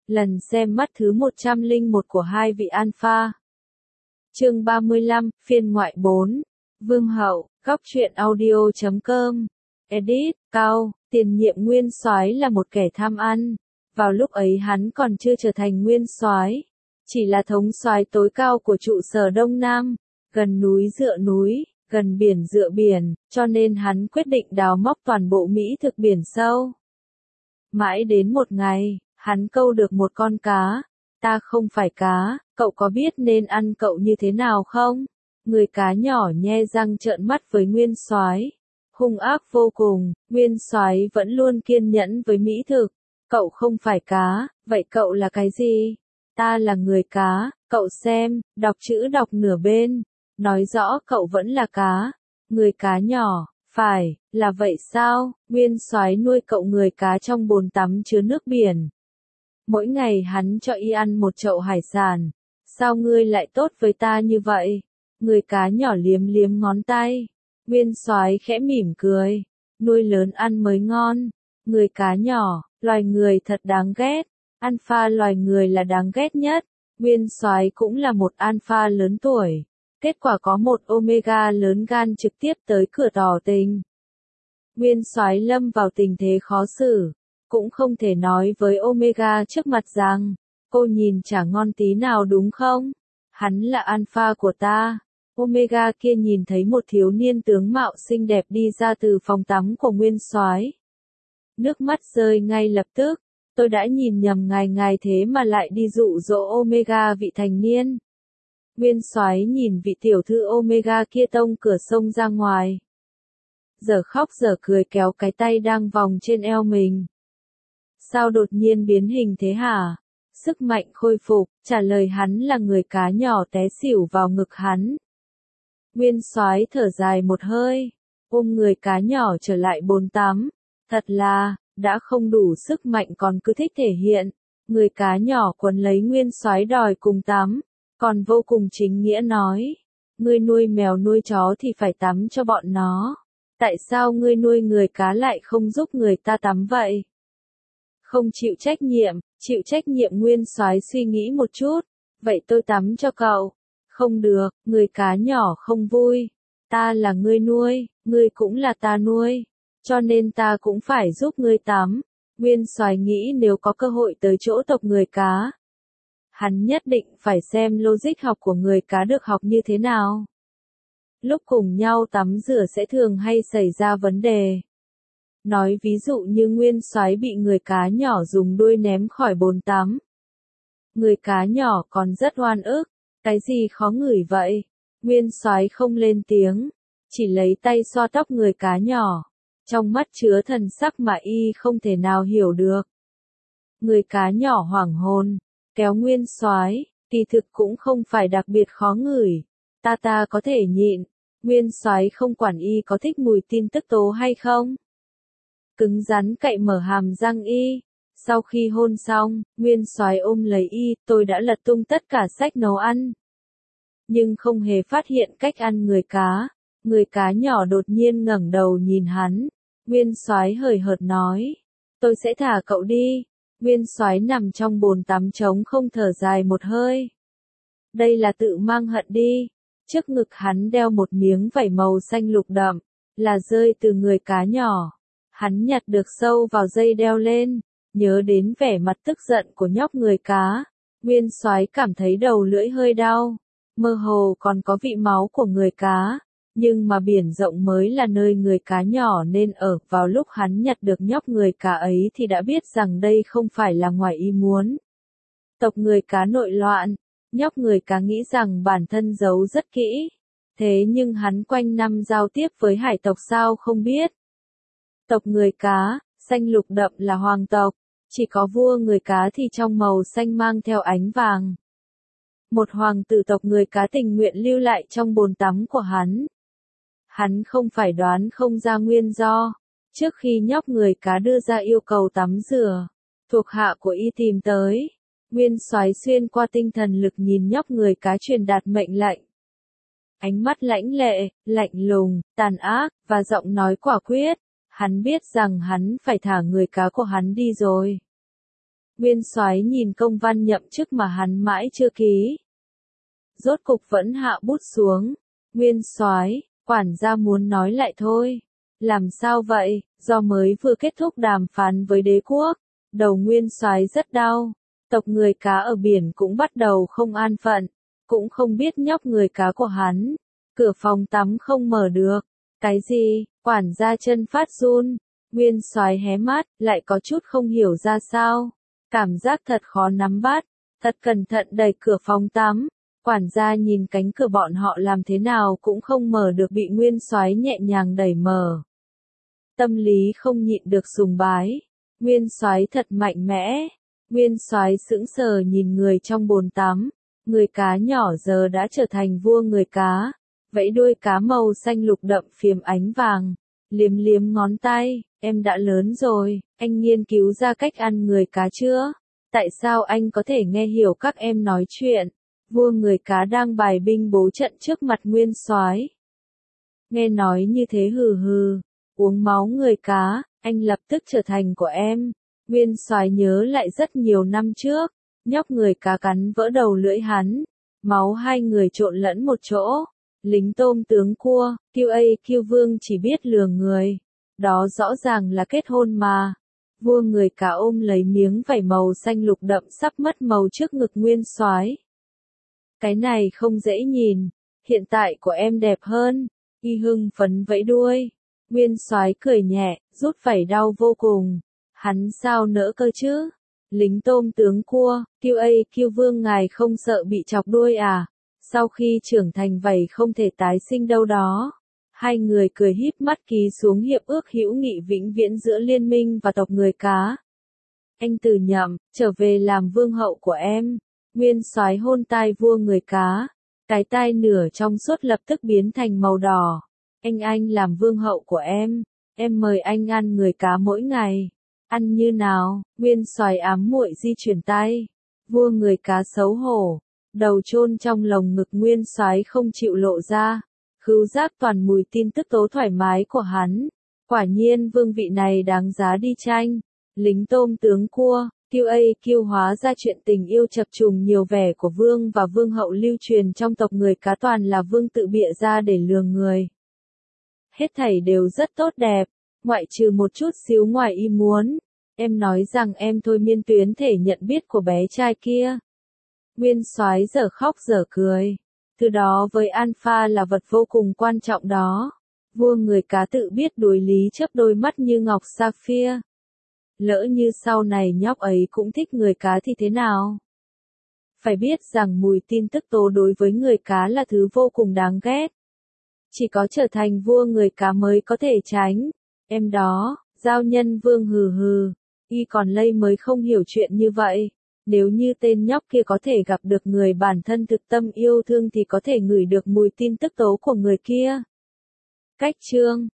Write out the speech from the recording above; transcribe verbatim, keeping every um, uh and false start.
Lần xem mắt thứ một trăm lẻ một của hai vị alpha. Chương ba mươi lăm, phiên ngoại bốn. Vương hậu, góc truyện audio chấm com. Edit, Cao, tiền nhiệm nguyên soái là một kẻ tham ăn. Vào lúc ấy hắn còn chưa trở thành nguyên soái, chỉ là thống soái tối cao của trụ sở Đông Nam, gần núi dựa núi, gần biển dựa biển, cho nên hắn quyết định đào móc toàn bộ Mỹ thực biển sâu. Mãi đến một ngày, hắn câu được một con cá. Ta không phải cá, cậu có biết nên ăn cậu như thế nào không? Người cá nhỏ nhe răng trợn mắt với nguyên soái, hung ác vô cùng. Nguyên soái vẫn luôn kiên nhẫn với mỹ thực. Cậu không phải cá, vậy cậu là cái gì? Ta là người cá, cậu xem, đọc chữ đọc nửa bên, nói rõ cậu vẫn là cá. Người cá nhỏ, phải, là vậy sao? Nguyên soái nuôi cậu người cá trong bồn tắm chứa nước biển. Mỗi ngày hắn cho y ăn một chậu hải sản. Sao ngươi lại tốt với ta như vậy? Người cá nhỏ liếm liếm ngón tay. Nguyên soái khẽ mỉm cười. Nuôi lớn ăn mới ngon. Người cá nhỏ, loài người thật đáng ghét. Alpha loài người là đáng ghét nhất. Nguyên soái cũng là một alpha lớn tuổi. Kết quả có một omega lớn gan trực tiếp tới cửa tỏ tình. Nguyên soái lâm vào tình thế khó xử. Cũng không thể nói với Omega trước mặt rằng, cô nhìn chả ngon tí nào đúng không? Hắn là alpha của ta. Omega kia nhìn thấy một thiếu niên tướng mạo xinh đẹp đi ra từ phòng tắm của nguyên soái. Nước mắt rơi ngay lập tức, tôi đã nhìn nhầm ngài ngài thế mà lại đi dụ dỗ Omega vị thành niên. Nguyên soái nhìn vị tiểu thư Omega kia tông cửa sông ra ngoài. Giờ khóc giờ cười kéo cái tay đang vòng trên eo mình. Sao đột nhiên biến hình thế hả? Sức mạnh khôi phục, trả lời hắn là người cá nhỏ té xỉu vào ngực hắn. Nguyên soái thở dài một hơi, ôm người cá nhỏ trở lại bồn tắm. Thật là, đã không đủ sức mạnh còn cứ thích thể hiện. Người cá nhỏ quấn lấy nguyên soái đòi cùng tắm, còn vô cùng chính nghĩa nói. Ngươi nuôi mèo nuôi chó thì phải tắm cho bọn nó. Tại sao ngươi nuôi người cá lại không giúp người ta tắm vậy? Không chịu trách nhiệm, chịu trách nhiệm nguyên soái suy nghĩ một chút. Vậy tôi tắm cho cậu. Không được, người cá nhỏ không vui. Ta là ngươi nuôi, ngươi cũng là ta nuôi. Cho nên ta cũng phải giúp ngươi tắm. Nguyên soái nghĩ nếu có cơ hội tới chỗ tộc người cá, hắn nhất định phải xem logic học của người cá được học như thế nào. Lúc cùng nhau tắm rửa sẽ thường hay xảy ra vấn đề. Nói ví dụ như nguyên soái bị người cá nhỏ dùng đuôi ném khỏi bồn tắm. Người cá nhỏ còn rất oan ức, cái gì khó ngửi vậy? Nguyên soái không lên tiếng, chỉ lấy tay xoa tóc người cá nhỏ, trong mắt chứa thần sắc mà y không thể nào hiểu được. Người cá nhỏ hoảng hồn, kéo nguyên soái, kỳ thực cũng không phải đặc biệt khó ngửi, ta ta có thể nhịn. Nguyên soái không quản y có thích mùi tin tức tố hay không. Cứng rắn cậy mở hàm răng y. Sau khi hôn xong, nguyên soái ôm lấy y, tôi đã lật tung tất cả sách nấu ăn. Nhưng không hề phát hiện cách ăn người cá. Người cá nhỏ đột nhiên ngẩng đầu nhìn hắn. Nguyên soái hời hợt nói, tôi sẽ thả cậu đi. Nguyên soái nằm trong bồn tắm trống không thở dài một hơi. Đây là tự mang hận đi. Trước ngực hắn đeo một miếng vảy màu xanh lục đậm, là rơi từ người cá nhỏ. Hắn nhặt được sâu vào dây đeo lên, nhớ đến vẻ mặt tức giận của nhóc người cá. Nguyên soái cảm thấy đầu lưỡi hơi đau, mơ hồ còn có vị máu của người cá. Nhưng mà biển rộng mới là nơi người cá nhỏ nên ở. Vào lúc hắn nhặt được nhóc người cá ấy thì đã biết rằng đây không phải là ngoài ý muốn. Tộc người cá nội loạn. Nhóc người cá nghĩ rằng bản thân giấu rất kỹ. Thế nhưng hắn quanh năm giao tiếp với hải tộc sao không biết. Tộc người cá, xanh lục đậm là hoàng tộc. Chỉ có vua người cá thì trong màu xanh mang theo ánh vàng. Một hoàng tử tộc người cá tình nguyện lưu lại trong bồn tắm của hắn. Hắn không phải đoán không ra nguyên do. Trước khi nhóc người cá đưa ra yêu cầu tắm rửa, thuộc hạ của y tìm tới. Nguyên soái xuyên qua tinh thần lực nhìn nhóc người cá truyền đạt mệnh lệnh. Ánh mắt lãnh lệ, lạnh lùng, tàn ác, và giọng nói quả quyết. Hắn biết rằng hắn phải thả người cá của hắn đi rồi. Nguyên Soái nhìn công văn nhậm chức mà hắn mãi chưa ký. Rốt cục vẫn hạ bút xuống. Nguyên Soái, quản gia muốn nói lại thôi. Làm sao vậy? Do mới vừa kết thúc đàm phán với đế quốc, đầu Nguyên Soái rất đau. Tộc người cá ở biển cũng bắt đầu không an phận, cũng không biết nhóc người cá của hắn. Cửa phòng tắm không mở được. Cái gì? Quản gia chân phát run. Nguyên Soái hé mắt, lại có chút không hiểu ra sao. Cảm giác thật khó nắm bắt. Thật cẩn thận đẩy cửa phòng tắm. Quản gia nhìn cánh cửa bọn họ làm thế nào cũng không mở được, bị Nguyên Soái nhẹ nhàng đẩy mở. Tâm lý không nhịn được sùng bái. Nguyên Soái thật mạnh mẽ. Nguyên Soái sững sờ nhìn người trong bồn tắm. Người cá nhỏ giờ đã trở thành vua người cá. Vẫy đuôi cá màu xanh lục đậm phiếm ánh vàng. Liếm liếm ngón tay. Em đã lớn rồi, anh nghiên cứu ra cách ăn người cá chưa? Tại sao anh có thể nghe hiểu các em nói chuyện? Vua người cá đang bài binh bố trận trước mặt Nguyên Soái. Nghe nói như thế hừ hừ, uống máu người cá, anh lập tức trở thành của em. Nguyên Soái nhớ lại rất nhiều năm trước, nhóc người cá cắn vỡ đầu lưỡi hắn, máu hai người trộn lẫn một chỗ. Lính tôm tướng cua, Kiêu A Kiêu Vương chỉ biết lừa người. Đó rõ ràng là kết hôn mà. Vua người cá ôm lấy miếng vảy màu xanh lục đậm sắp mất màu trước ngực Nguyên Soái. Cái này không dễ nhìn, hiện tại của em đẹp hơn. Y hưng phấn vẫy đuôi. Nguyên Soái cười nhẹ, rút vảy đau vô cùng. Hắn sao nỡ cơ chứ? Lính tôm tướng cua, Kiêu A Kiêu Vương ngài không sợ bị chọc đuôi à? Sau khi trưởng thành vảy không thể tái sinh đâu đó. Hai người cười híp mắt ký xuống hiệp ước hữu nghị vĩnh viễn giữa liên minh và tộc người cá. Anh từ nhậm, trở về làm vương hậu của em. Nguyên Soái hôn tai vua người cá. Cái tai nửa trong suốt lập tức biến thành màu đỏ. Anh anh làm vương hậu của em. Em mời anh ăn người cá mỗi ngày. Ăn như nào? Nguyên Soái ám muội di chuyển tay. Vua người cá xấu hổ. Đầu chôn trong lồng ngực Nguyên Soái không chịu lộ ra. Khứu giác toàn mùi tin tức tố thoải mái của hắn. Quả nhiên vương vị này đáng giá đi tranh. Lính tôm tướng cua, Kiêu A Kiêu hóa ra chuyện tình yêu chập trùng nhiều vẻ của vương và vương hậu lưu truyền trong tộc người cá toàn là vương tự bịa ra để lừa người. Hết thảy đều rất tốt đẹp, ngoại trừ một chút xíu ngoài ý muốn. Em nói rằng em thôi miên tuyến thể nhận biết của bé trai kia. Nguyên Soái dở khóc dở cười. Từ đó với Alpha là vật vô cùng quan trọng đó. Vua người cá tự biết đối lý chớp đôi mắt như ngọc sapphire. Lỡ như sau này nhóc ấy cũng thích người cá thì thế nào? Phải biết rằng mùi tin tức tố đối với người cá là thứ vô cùng đáng ghét. Chỉ có trở thành vua người cá mới có thể tránh. Em đó, giao nhân vương hừ hừ. Y còn lây mới không hiểu chuyện như vậy. Nếu như tên nhóc kia có thể gặp được người bản thân thực tâm yêu thương thì có thể ngửi được mùi tin tức tố của người kia. Cách chương